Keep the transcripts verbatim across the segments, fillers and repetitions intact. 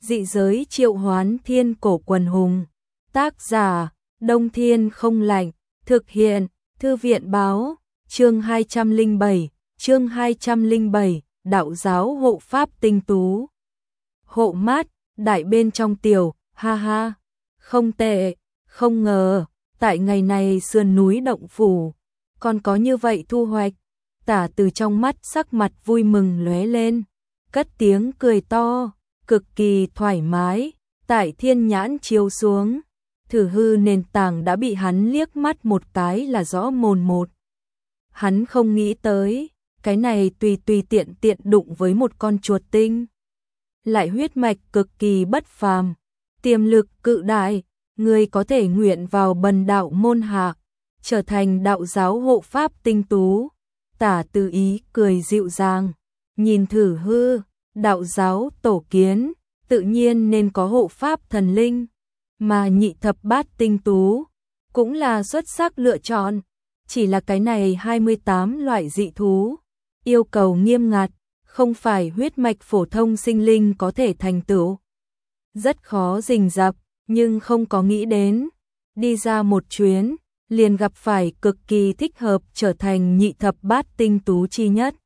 Dị giới triệu hoán thiên cổ quần hùng. Tác giả, Đông Thiên Không Lạnh. Thực hiện, Thư viện báo. Chương hai trăm lẻ bảy, chương hai trăm lẻ bảy, đạo giáo hộ pháp tinh tú. Hộ mát, đại bên trong tiểu, ha ha. Không tệ, không ngờ, tại ngày này sườn núi động phủ, còn có như vậy thu hoạch. Tả Từ trong mắt sắc mặt vui mừng lóe lên, cất tiếng cười to, cực kỳ thoải mái. Tại thiên nhãn chiếu xuống, thử hư nền tảng đã bị hắn liếc mắt một cái là rõ mồn một. Hắn không nghĩ tới, cái này tùy tùy tiện tiện đụng với một con chuột tinh, lại huyết mạch cực kỳ bất phàm, tiềm lực cự đại, người có thể nguyện vào bần đạo môn hạ, trở thành đạo giáo hộ pháp tinh tú. Tả Từ ý cười dịu dàng, nhìn thử hư, đạo giáo tổ kiến, tự nhiên nên có hộ pháp thần linh, mà nhị thập bát tinh tú cũng là xuất sắc lựa chọn. Chỉ là cái này hai mươi tám loại dị thú, yêu cầu nghiêm ngặt, không phải huyết mạch phổ thông sinh linh có thể thành tựu. Rất khó rình rập, nhưng không có nghĩ đến, đi ra một chuyến, liền gặp phải cực kỳ thích hợp trở thành nhị thập bát tinh tú chi nhất.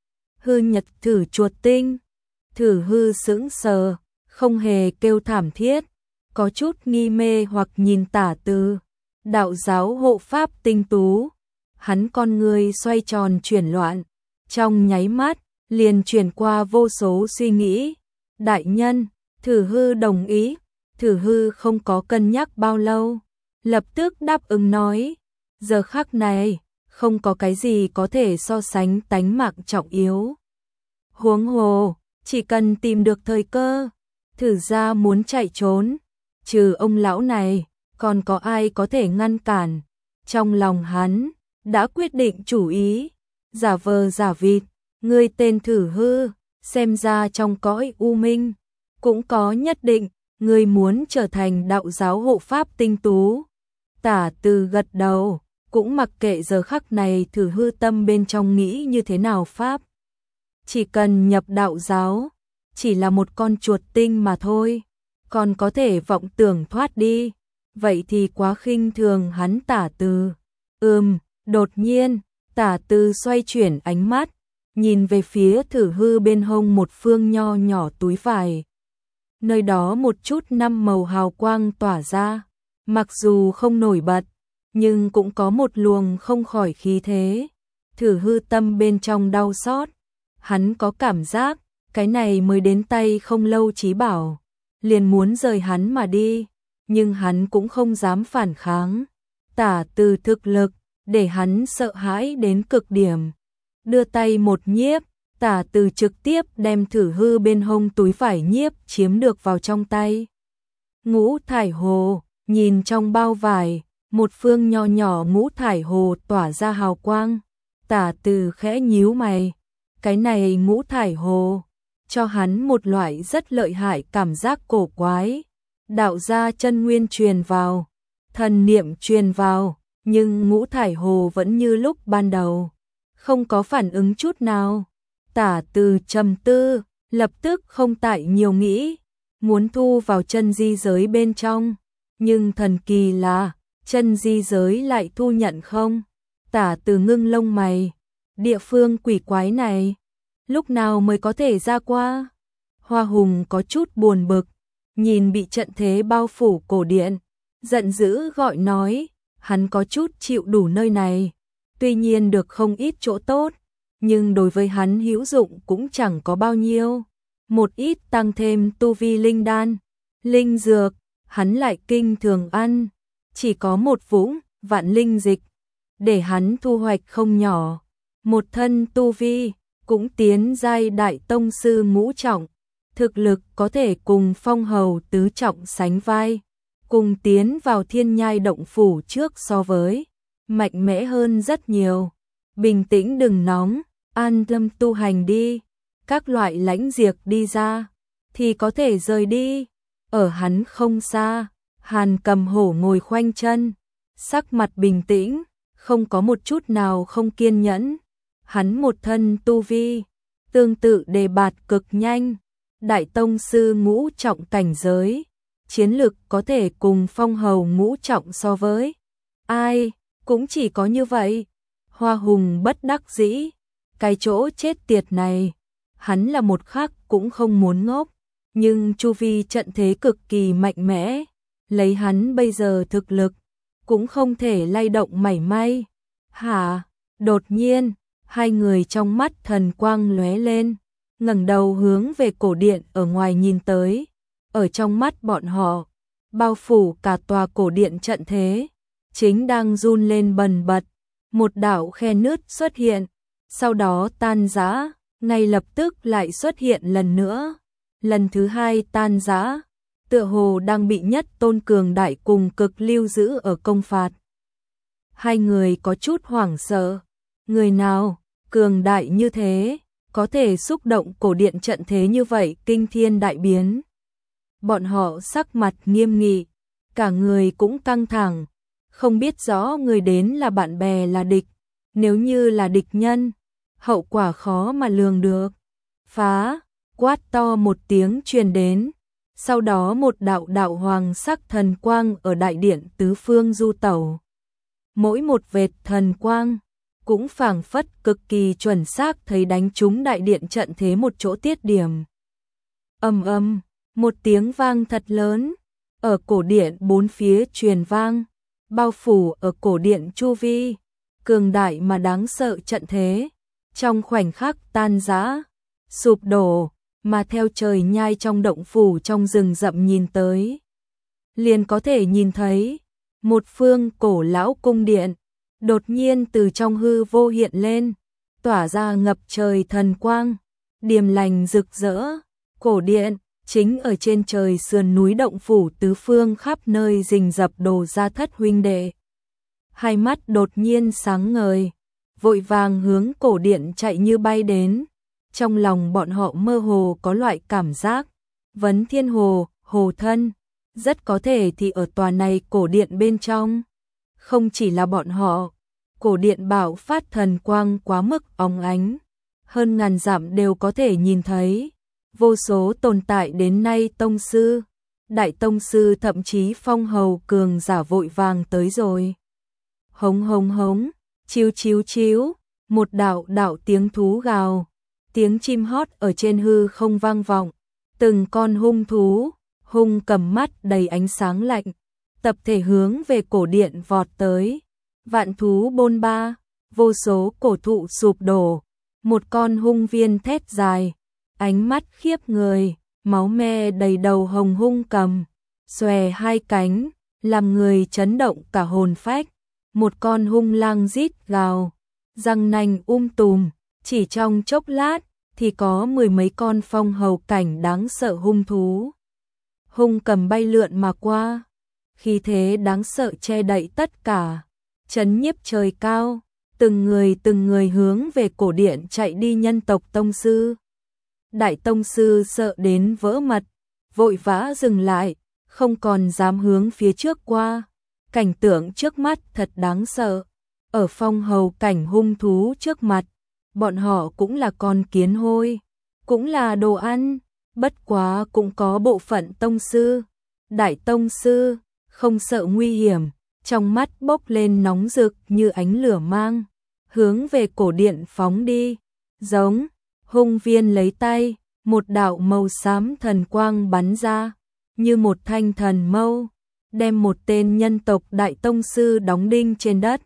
Hư nhật thử chuột tinh, thử hư sững sờ, không hề kêu thảm thiết, có chút nghi mê hoặc nhìn Tả Từ, đạo giáo hộ pháp tinh tú. Hắn con người xoay tròn chuyển loạn, trong nháy mắt, liền chuyển qua vô số suy nghĩ. Đại nhân, thử hư đồng ý. Thử hư không có cân nhắc bao lâu, lập tức đáp ứng nói, giờ khắc này, không có cái gì có thể so sánh tánh mạng trọng yếu. Huống hồ, chỉ cần tìm được thời cơ, thử ra muốn chạy trốn, trừ ông lão này, còn có ai có thể ngăn cản. Trong lòng hắn, đã quyết định chủ ý, giả vờ giả vịt, ngươi tên thử hư, xem ra trong cõi u minh, cũng có nhất định, ngươi muốn trở thành đạo giáo hộ pháp tinh tú. Tả Từ gật đầu, cũng mặc kệ giờ khắc này thử hư tâm bên trong nghĩ như thế nào pháp. Chỉ cần nhập đạo giáo, chỉ là một con chuột tinh mà thôi, còn có thể vọng tưởng thoát đi, vậy thì quá khinh thường hắn Tả Từ. Ừm, đột nhiên, Tả Từ xoay chuyển ánh mắt, nhìn về phía thử hư bên hông một phương nho nhỏ túi vải. Nơi đó một chút năm màu hào quang tỏa ra, mặc dù không nổi bật, nhưng cũng có một luồng không khỏi khí thế. Thử hư tâm bên trong đau xót, hắn có cảm giác, cái này mới đến tay không lâu chí bảo, liền muốn rời hắn mà đi, nhưng hắn cũng không dám phản kháng. Tả Từ thực lực, để hắn sợ hãi đến cực điểm. Đưa tay một nhiếp, Tả Từ trực tiếp đem thử hư bên hông túi vải nhiếp chiếm được vào trong tay. Ngũ thải hồ, nhìn trong bao vải, một phương nho nhỏ ngũ thải hồ tỏa ra hào quang. Tả Từ khẽ nhíu mày, cái này ngũ thải hồ, cho hắn một loại rất lợi hại cảm giác cổ quái. Đạo gia chân nguyên truyền vào, thần niệm truyền vào, nhưng ngũ thải hồ vẫn như lúc ban đầu, không có phản ứng chút nào. Tả Từ trầm tư, lập tức không tại nhiều nghĩ, muốn thu vào chân di giới bên trong, nhưng thần kỳ là, chân di giới lại thu nhận không. Tả Từ ngưng lông mày, địa phương quỷ quái này, lúc nào mới có thể ra qua? Hoa Hùng có chút buồn bực, nhìn bị trận thế bao phủ cổ điện, giận dữ gọi nói, hắn có chút chịu đủ nơi này, tuy nhiên được không ít chỗ tốt, nhưng đối với hắn hữu dụng cũng chẳng có bao nhiêu. Một ít tăng thêm tu vi linh đan, linh dược, hắn lại kinh thường ăn, chỉ có một vũng vạn linh dịch, để hắn thu hoạch không nhỏ. Một thân tu vi, cũng tiến giai đại tông sư ngũ trọng, thực lực có thể cùng phong hầu tứ trọng sánh vai, cùng tiến vào thiên nhai động phủ trước so với, mạnh mẽ hơn rất nhiều. Bình tĩnh đừng nóng, an tâm tu hành đi, các loại lãnh diệt đi ra, thì có thể rời đi. Ở hắn không xa, Hàn Cầm Hổ ngồi khoanh chân, sắc mặt bình tĩnh, không có một chút nào không kiên nhẫn. Hắn một thân tu vi, tương tự đề bạt cực nhanh, đại tông sư ngũ trọng cảnh giới, chiến lực có thể cùng phong hầu ngũ trọng so với. Ai, cũng chỉ có như vậy. Hoa Hùng bất đắc dĩ, cái chỗ chết tiệt này, hắn là một khắc cũng không muốn ngốc, nhưng chu vi trận thế cực kỳ mạnh mẽ, lấy hắn bây giờ thực lực, cũng không thể lay động mảy may. Hả? Đột nhiên, hai người trong mắt thần quang lóe lên, ngẩng đầu hướng về cổ điện ở ngoài nhìn tới, ở trong mắt bọn họ, bao phủ cả tòa cổ điện trận thế, chính đang run lên bần bật, một đạo khe nứt xuất hiện, sau đó tan rã, ngay lập tức lại xuất hiện lần nữa, lần thứ hai tan rã, tựa hồ đang bị nhất tôn cường đại cùng cực lưu giữ ở công phạt. Hai người có chút hoảng sợ, người nào cường đại như thế, có thể xúc động cổ điện trận thế như vậy kinh thiên đại biến. Bọn họ sắc mặt nghiêm nghị, cả người cũng căng thẳng, không biết rõ người đến là bạn bè là địch, nếu như là địch nhân, hậu quả khó mà lường được. Phá, quát to một tiếng truyền đến, sau đó một đạo đạo hoàng sắc thần quang ở đại điện tứ phương du tẩu. Mỗi một vệt thần quang cũng phảng phất cực kỳ chuẩn xác thấy đánh trúng đại điện trận thế một chỗ tiết điểm. Ầm ầm, một tiếng vang thật lớn, ở cổ điện bốn phía truyền vang, bao phủ ở cổ điện chu vi, cường đại mà đáng sợ trận thế, trong khoảnh khắc tan rã, sụp đổ, mà theo trời nhai trong động phủ trong rừng rậm nhìn tới, liền có thể nhìn thấy một phương cổ lão cung điện đột nhiên từ trong hư vô hiện lên, tỏa ra ngập trời thần quang, điềm lành rực rỡ. Cổ điện chính ở trên trời sườn núi động phủ tứ phương khắp nơi rình rập đồ gia thất huynh đệ. Hai mắt đột nhiên sáng ngời, vội vàng hướng cổ điện chạy như bay đến. Trong lòng bọn họ mơ hồ có loại cảm giác, Vấn Thiên Hồ, Hồ Thân, rất có thể thì ở tòa này cổ điện bên trong. Không chỉ là bọn họ, cổ điện bạo phát thần quang quá mức óng ánh, hơn ngàn dặm đều có thể nhìn thấy. Vô số tồn tại đến nay tông sư, đại tông sư thậm chí phong hầu cường giả vội vàng tới rồi. Hống hống hống, chiếu chiếu chiếu, một đạo đạo tiếng thú gào, tiếng chim hót ở trên hư không vang vọng, từng con hung thú, hung cầm mắt đầy ánh sáng lạnh, tập thể hướng về cổ điện vọt tới. Vạn thú bôn ba, vô số cổ thụ sụp đổ, một con hung viên thét dài, ánh mắt khiếp người, máu me đầy đầu hồng hung cầm, xòe hai cánh, làm người chấn động cả hồn phách. Một con hung lang rít gào, răng nanh um tùm, chỉ trong chốc lát thì có mười mấy con phong hầu cảnh đáng sợ hung thú. Hung cầm bay lượn mà qua, khí thế đáng sợ che đậy tất cả, chấn nhiếp trời cao, từng người từng người hướng về cổ điện chạy đi. Nhân tộc tông sư, đại tông sư sợ đến vỡ mật, vội vã dừng lại, không còn dám hướng phía trước qua. Cảnh tượng trước mắt thật đáng sợ, ở phong hầu cảnh hung thú trước mặt, bọn họ cũng là con kiến hôi, cũng là đồ ăn, bất quá cũng có bộ phận tông sư, đại tông sư, không sợ nguy hiểm, trong mắt bốc lên nóng rực như ánh lửa mang, hướng về cổ điện phóng đi. Giống, hung viên lấy tay, một đạo màu xám thần quang bắn ra, như một thanh thần mâu, đem một tên nhân tộc đại tông sư đóng đinh trên đất,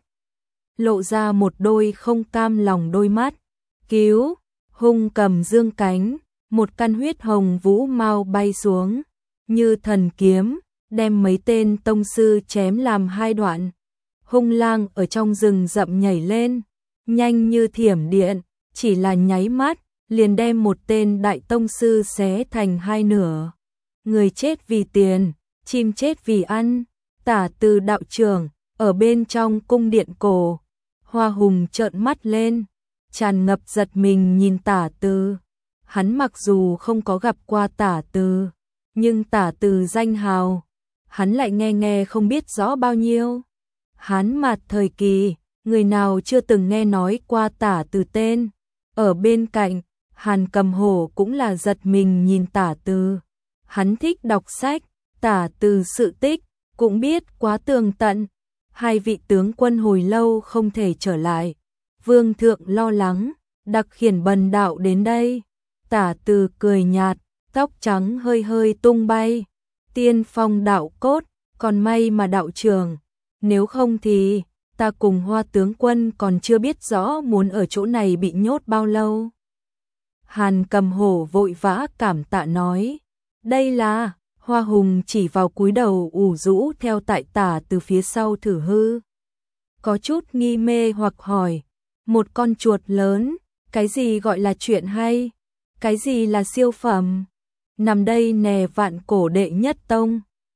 lộ ra một đôi không cam lòng đôi mắt. Cứu, hung cầm dương cánh, một căn huyết hồng vũ mau bay xuống, như thần kiếm, đem mấy tên tông sư chém làm hai đoạn. Hung lang ở trong rừng rậm nhảy lên, nhanh như thiểm điện, chỉ là nháy mắt, liền đem một tên đại tông sư xé thành hai nửa. Người chết vì tiền, chim chết vì ăn. Tả Từ đạo trưởng, ở bên trong cung điện cổ, Hoa Hùng trợn mắt lên, tràn ngập giật mình nhìn Tả Từ. Hắn mặc dù không có gặp qua Tả Từ, nhưng Tả Từ danh hào, hắn lại nghe nghe không biết rõ bao nhiêu. Hán Mạt thời kỳ, người nào chưa từng nghe nói qua Tả Từ tên. Ở bên cạnh, Hàn Cầm Hổ cũng là giật mình nhìn Tả Từ. Hắn thích đọc sách, Tả Từ sự tích, cũng biết quá tường tận. Hai vị tướng quân hồi lâu không thể trở lại. Vương thượng lo lắng, đặc khiển bần đạo đến đây. Tả Từ cười nhạt, tóc trắng hơi hơi tung bay. Tiên phong đạo cốt, còn may mà đạo trưởng. Nếu không thì, ta cùng Hoa tướng quân còn chưa biết rõ muốn ở chỗ này bị nhốt bao lâu. Hàn Cầm Hổ vội vã cảm tạ nói. Đây là, Hoa Hùng chỉ vào cúi đầu ủ rũ theo tại Tả Từ phía sau thử hư. Có chút nghi mê hoặc hỏi. Một con chuột lớn, cái gì gọi là chuyện hay? Cái gì là siêu phẩm? Nằm đây nè vạn cổ đệ nhất tông.